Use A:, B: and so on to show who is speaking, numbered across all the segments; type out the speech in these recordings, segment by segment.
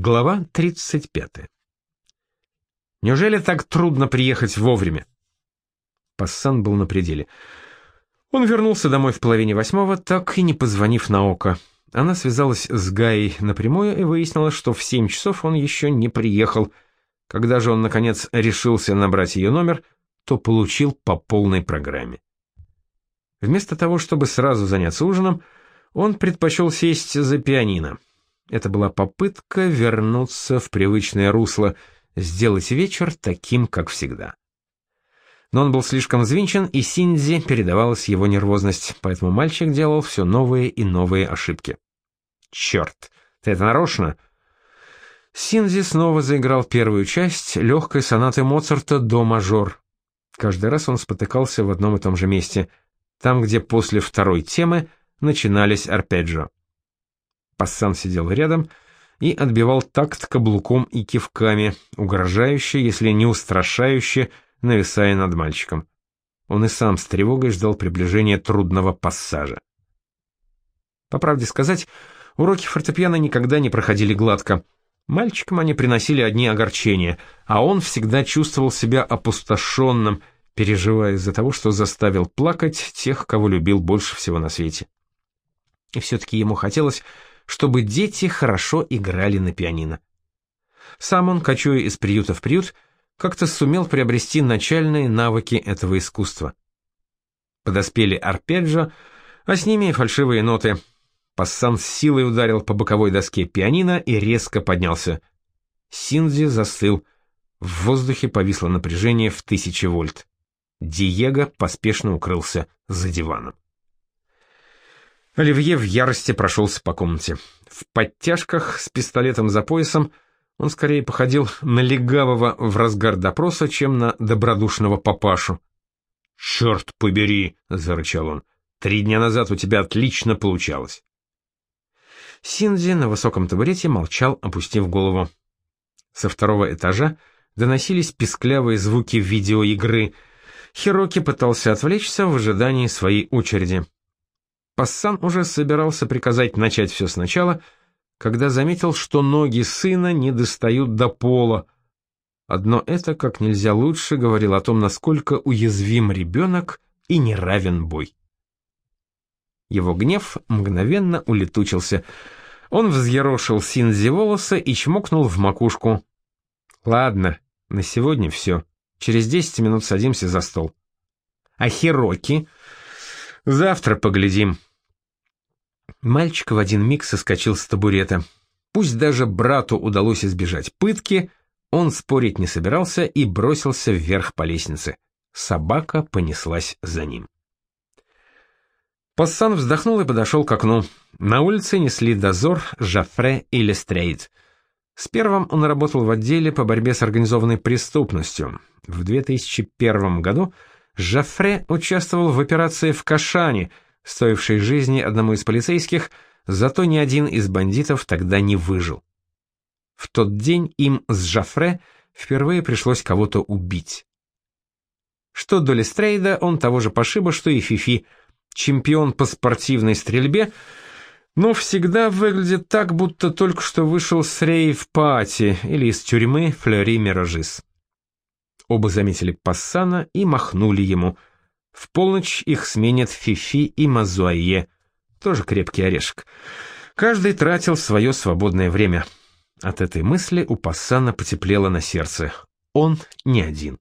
A: Глава 35. Неужели так трудно приехать вовремя? Пассан был на пределе. Он вернулся домой в 7:30, так и не позвонив Наока. Она связалась с Гаей напрямую и выяснила, что в 7 часов он еще не приехал. Когда же он, наконец, решился набрать ее номер, то получил по полной программе. Вместо того, чтобы сразу заняться ужином, он предпочел сесть за пианино. Это была попытка вернуться в привычное русло, сделать вечер таким, как всегда. Но он был слишком взвинчен, и Синдзи передавалась его нервозность, поэтому мальчик делал все новые и новые ошибки. «Черт, ты это нарочно?» Синдзи снова заиграл первую часть легкой сонаты Моцарта «До мажор». Каждый раз он спотыкался в одном и том же месте, там, где после второй темы начинались арпеджио. Пассан сидел рядом и отбивал такт каблуком и кивками, угрожающе, если не устрашающе, нависая над мальчиком. Он и сам с тревогой ждал приближения трудного пассажа. По правде сказать, уроки фортепиано никогда не проходили гладко. Мальчикам они приносили одни огорчения, а он всегда чувствовал себя опустошенным, переживая из-за того, что заставил плакать тех, кого любил больше всего на свете. И все-таки ему хотелось, чтобы дети хорошо играли на пианино. Сам он, кочуя из приюта в приют, как-то сумел приобрести начальные навыки этого искусства. Подоспели арпеджио, а с ними и фальшивые ноты. Пассан с силой ударил по боковой доске пианино и резко поднялся. Синдзи застыл. В воздухе повисло напряжение в 1000 вольт. Диего поспешно укрылся за диваном. Оливье в ярости прошелся по комнате. В подтяжках, с пистолетом за поясом, он скорее походил на легавого в разгар допроса, чем на добродушного папашу. «Черт побери!» — зарычал он. 3 дня назад у тебя отлично получалось». Синдзи на высоком табурете молчал, опустив голову. Со 2-го этажа доносились писклявые звуки видеоигры. Хироки пытался отвлечься в ожидании своей очереди. Пассан уже собирался приказать начать все сначала, когда заметил, что ноги сына не достают до пола. Одно это как нельзя лучше говорило о том, насколько уязвим ребенок и неравен бой. Его гнев мгновенно улетучился. Он взъерошил Синдзи волосы и чмокнул в макушку. «Ладно, на сегодня все. Через 10 минут садимся за стол. А Хироки? Завтра поглядим». Мальчик в один миг соскочил с табурета. Пусть даже брату удалось избежать пытки, он спорить не собирался и бросился вверх по лестнице. Собака понеслась за ним. Пассан вздохнул и подошел к окну. На улице несли дозор Жоффре и Лестрейд. С первым он работал в отделе по борьбе с организованной преступностью. В 2001 году Жоффре участвовал в операции в Кашане, стоившей жизни одному из полицейских, зато ни один из бандитов тогда не выжил. В тот день им с Жоффре впервые пришлось кого-то убить. Что до Лестрейда, он того же пошиба, что и Фифи, чемпион по спортивной стрельбе, но всегда выглядит так, будто только что вышел с рейв-пати или из тюрьмы Флeury-Mérogis. Оба заметили Пассана и махнули ему. В полночь их сменят Фифи и Мазуайе, тоже крепкий орешек. Каждый тратил свое свободное время. От этой мысли у Пассана потеплело на сердце. Он не один.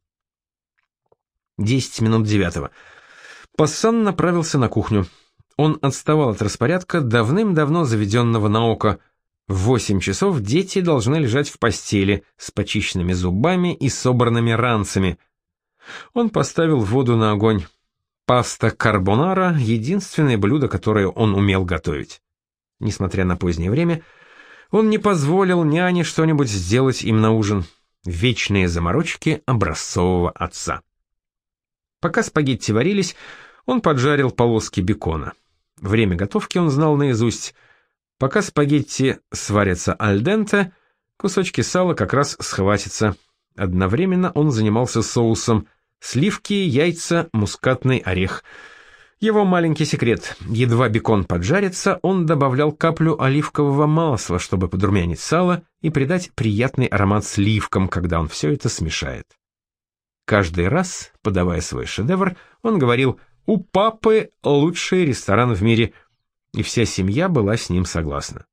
A: 10 минут 9. Пассан направился на кухню. Он отставал от распорядка, давным-давно заведенного Наока. В 8 часов дети должны лежать в постели с почищенными зубами и собранными ранцами. Он поставил воду на огонь. Паста карбонара — единственное блюдо, которое он умел готовить. Несмотря на позднее время, он не позволил няне что-нибудь сделать им на ужин. Вечные заморочки образцового отца. Пока спагетти варились, он поджарил полоски бекона. Время готовки он знал наизусть. Пока спагетти сварятся аль денте, кусочки сала как раз схватятся. Одновременно он занимался соусом: сливки, яйца, мускатный орех. Его маленький секрет: едва бекон поджарится, он добавлял каплю оливкового масла, чтобы подрумянить сало и придать приятный аромат сливкам, когда он все это смешает. Каждый раз, подавая свой шедевр, он говорил: «У папы лучший ресторан в мире», и вся семья была с ним согласна.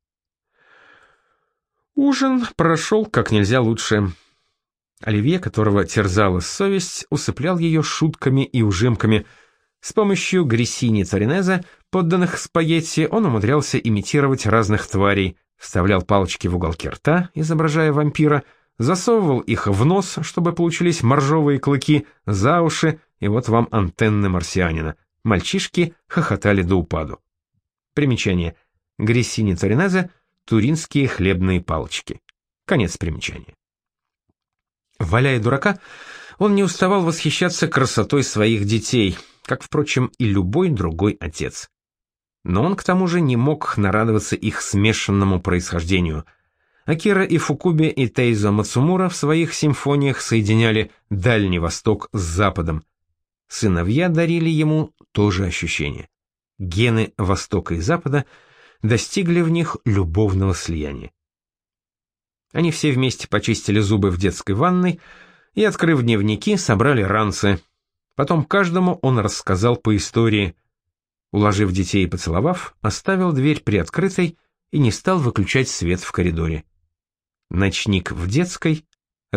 A: Ужин прошел как нельзя лучше. Оливье, которого терзала совесть, усыплял ее шутками и ужимками. С помощью грессини торинезе, подданных спагетти, он умудрялся имитировать разных тварей, вставлял палочки в уголки рта, изображая вампира, засовывал их в нос, чтобы получились моржовые клыки, за уши, и вот вам антенны марсианина. Мальчишки хохотали до упаду. Примечание. Грессини торинезе — туринские хлебные палочки. Конец примечания. Валяя дурака, он не уставал восхищаться красотой своих детей, как, впрочем, и любой другой отец. Но он, к тому же, не мог нарадоваться их смешанному происхождению. Акира Ифукуби и Тейзо Мацумура в своих симфониях соединяли Дальний Восток с Западом. Сыновья дарили ему то же ощущение. Гены Востока и Запада достигли в них любовного слияния. Они все вместе почистили зубы в детской ванной и, открыв дневники, собрали ранцы. Потом каждому он рассказал по истории. Уложив детей и поцеловав, оставил дверь приоткрытой и не стал выключать свет в коридоре. Ночник в детской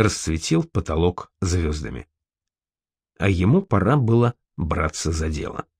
A: расцветил потолок звездами. А ему пора было браться за дело.